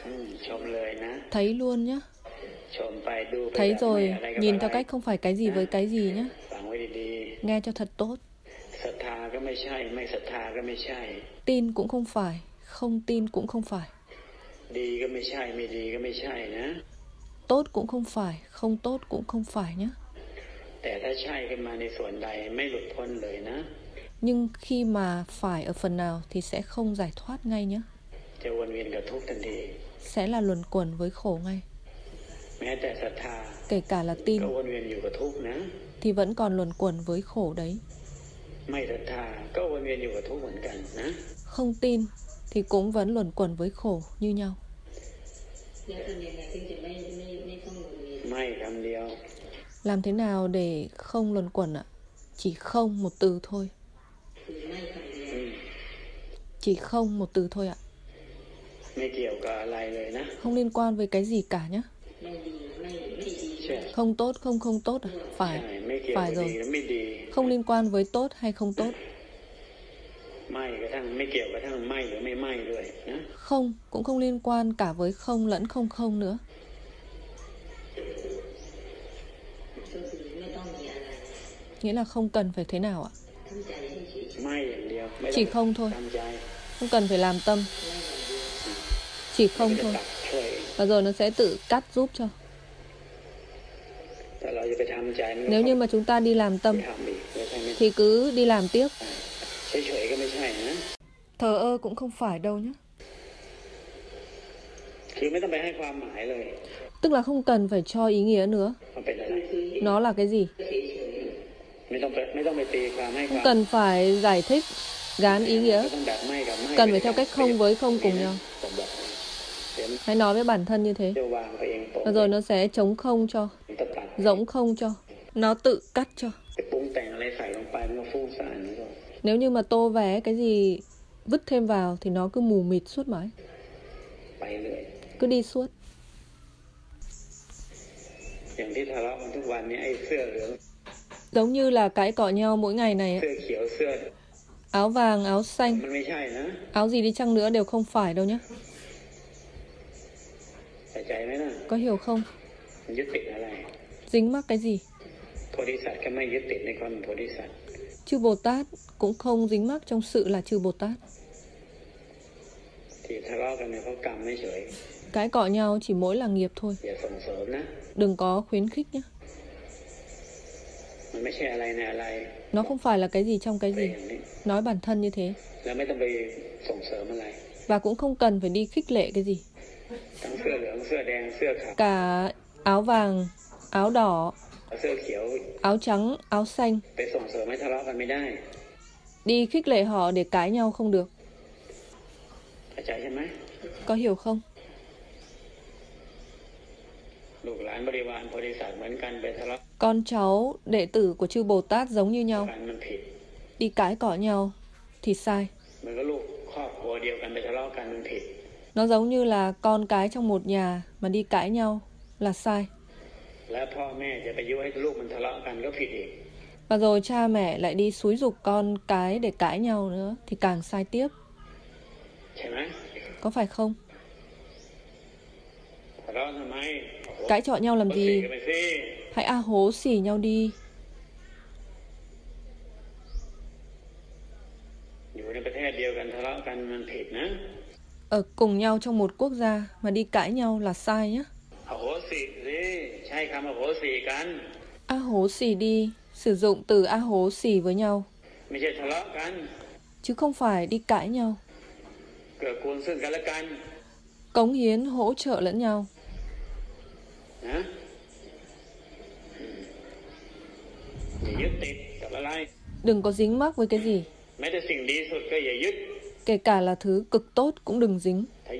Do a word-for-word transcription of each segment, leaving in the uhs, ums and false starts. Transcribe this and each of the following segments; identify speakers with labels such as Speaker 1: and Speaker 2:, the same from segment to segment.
Speaker 1: Thấy luôn nhá. Thấy rồi, nhìn theo cách không phải cái gì với cái gì nhá. Nghe cho thật tốt. Tin cũng không phải, không tin cũng không phải. Tốt cũng không phải, không tốt cũng không phải nhé. Nhưng khi mà phải ở phần nào thì sẽ không giải thoát ngay nhé. Sẽ là luẩn quẩn với khổ ngay. Kể cả là tin thì vẫn còn luẩn quẩn với khổ đấy. Không tin thì cũng vẫn luẩn quẩn với khổ như nhau. Làm thế nào để không luẩn quẩn ạ? Chỉ không một từ thôi. Chỉ không một từ thôi ạ. Không liên quan với cái gì cả nhé. Không tốt, không không tốt à? Phải, phải rồi. Không liên quan với tốt hay không tốt. Không cũng không liên quan cả với không lẫn không không nữa. Nghĩa là không cần phải thế nào ạ? Chỉ không thôi. Không cần phải làm tâm. Chỉ không thôi. Và rồi nó sẽ tự cắt giúp cho. Nếu như mà chúng ta đi làm tâm thì cứ đi làm tiếp. Thờ ơ cũng không phải đâu nhé. Tức là không cần phải cho ý nghĩa nữa. Nó là cái gì? Không cần phải giải thích, gán ý nghĩa. Cần phải theo cách không với không cùng nhau. Hãy nói với bản thân như thế. Và rồi nó sẽ chống không cho, rỗng không cho. Nó tự cắt cho. Nếu như mà tô vẽ cái gì vứt thêm vào thì nó cứ mù mịt suốt mãi. Cứ đi suốt. Giống như là cãi cọ nhau mỗi ngày này. Áo vàng, áo xanh, áo gì đi chăng nữa đều không phải đâu nhé. Có hiểu không? Dính mắc cái gì? Chư Bồ Tát cũng không dính mắc trong sự là chư Bồ Tát. Cãi cọ nhau chỉ mỗi là nghiệp thôi. Đừng có khuyến khích nhé. Nó không phải là cái gì trong cái gì. Nói bản thân như thế. Và cũng không cần phải đi khích lệ cái gì. Cả áo vàng, áo đỏ, áo trắng, áo xanh, đi khích lệ họ để cãi nhau không được. Có hiểu không? Con cháu, đệ tử của chư Bồ Tát giống như nhau. Đi cãi cọ nhau thì sai. Nó giống như là con cái trong một nhà mà đi cãi nhau là sai. Và rồi cha mẹ lại đi xúi giục con cái để cãi nhau nữa thì càng sai tiếp. Có phải không? Cãi trọ nhau làm gì? Hãy a hố xỉ nhau đi. Ở cùng nhau trong một quốc gia mà đi cãi nhau là sai nhé. A hố xỉ đi. Sử dụng từ a hố xỉ với nhau, chứ không phải đi cãi nhau. Cống hiến hỗ trợ lẫn nhau. Đừng có dính mắc với cái gì. Kể cả là thứ cực tốt cũng đừng dính.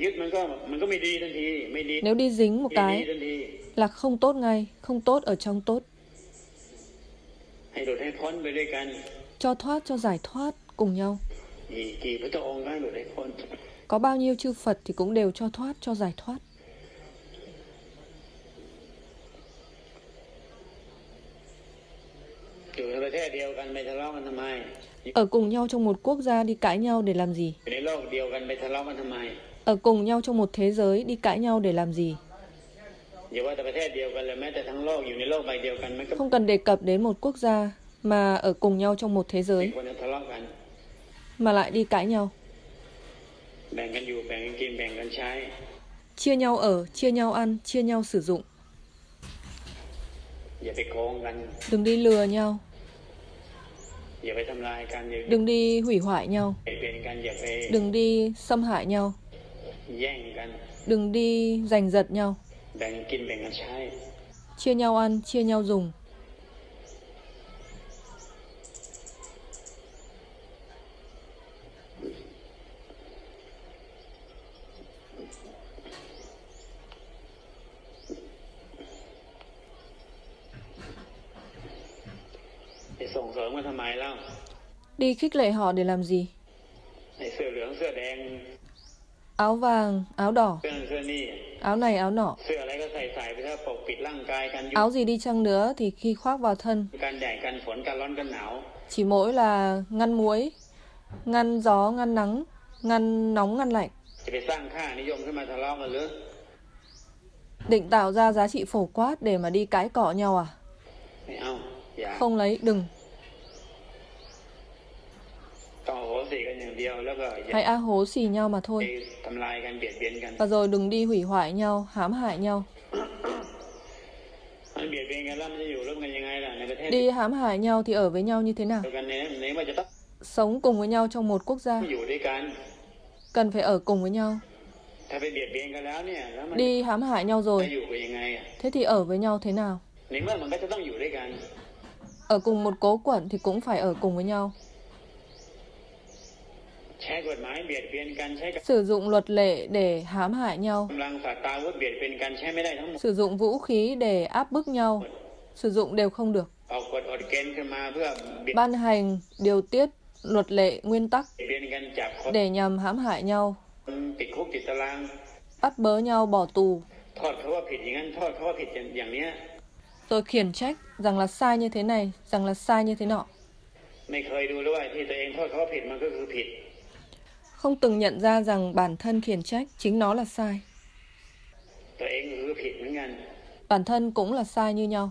Speaker 1: Nếu đi dính một cái là không tốt ngay, không tốt ở trong tốt. Cho thoát, cho giải thoát cùng nhau. Có bao nhiêu chư Phật thì cũng đều cho thoát, cho giải thoát. Ở cùng nhau trong một quốc gia đi cãi nhau để làm gì? Ở cùng nhau trong một thế giới, đi cãi nhau để làm gì? Không cần đề cập đến một quốc gia, mà ở cùng nhau trong một thế giới, mà lại đi cãi nhau. Chia nhau ở, chia nhau ăn, chia nhau sử dụng. Đừng đi lừa nhau. Đừng đi hủy hoại nhau. Đừng đi xâm hại nhau. Đừng đi giành giật nhau. Chia nhau ăn, chia nhau dùng. Đi khích lệ họ để làm gì? Áo vàng, áo đỏ, áo này áo nọ. Áo gì đi chăng nữa thì khi khoác vào thân, chỉ mỗi là ngăn muối, ngăn gió, ngăn nắng, ngăn nóng, ngăn lạnh. Định tạo ra giá trị phổ quát để mà đi cãi cọ nhau à? Không lấy, đừng. Hãy a hố xì nhau mà thôi. Và rồi đừng đi hủy hoại nhau, hãm hại nhau. Đi hãm hại nhau thì ở với nhau như thế nào? Sống cùng với nhau trong một quốc gia, cần phải ở cùng với nhau. Đi hãm hại nhau rồi, thế thì ở với nhau thế nào? Ở cùng một cố quận thì cũng phải ở cùng với nhau. Sử dụng luật lệ để hãm hại nhau. Sử dụng vũ khí để áp bức nhau. Sử dụng đều không được. Ban hành, điều tiết, luật lệ, nguyên tắc để nhằm hãm hại nhau, bắt bớ nhau, bỏ tù, rồi khiển trách rằng là sai như thế này, rằng là sai như thế nọ. Không từng nhận ra rằng bản thân khiển trách chính nó là sai. Bản thân cũng là sai như nhau.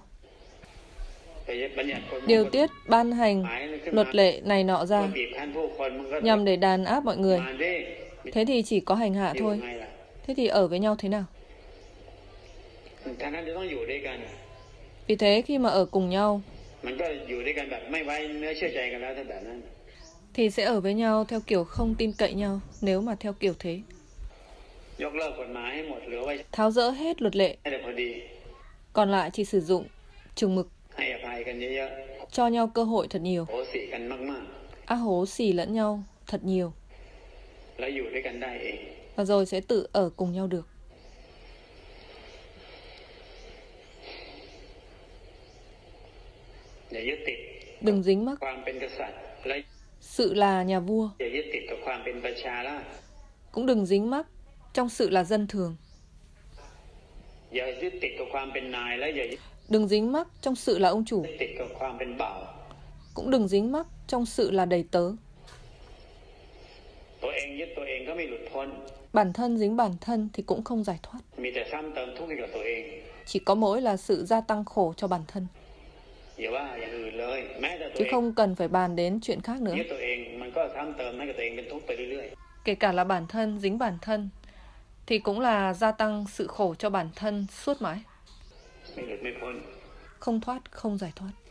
Speaker 1: Điều tiết, ban hành, luật lệ này nọ ra nhằm để đàn áp mọi người. Thế thì chỉ có hành hạ thôi. Thế thì ở với nhau thế nào? Vì thế khi mà ở cùng nhau thì sẽ ở với nhau theo kiểu không tin cậy nhau, nếu mà theo kiểu thế. Tháo dỡ hết luật lệ, còn lại chỉ sử dụng chừng mực, cho nhau cơ hội thật nhiều, á hố xì lẫn nhau thật nhiều, và rồi sẽ tự ở cùng nhau được. Đừng dính mắc sự là nhà vua, cũng đừng dính mắc trong sự là dân thường. Đừng dính mắc trong sự là ông chủ, cũng đừng dính mắc trong sự là đầy tớ. Bản thân dính bản thân thì cũng không giải thoát. Chỉ có mỗi là sự gia tăng khổ cho bản thân, chứ không cần phải bàn đến chuyện khác nữa. Kể cả là bản thân dính bản thân thì cũng là gia tăng sự khổ cho bản thân suốt mãi. Không thoát, không giải thoát.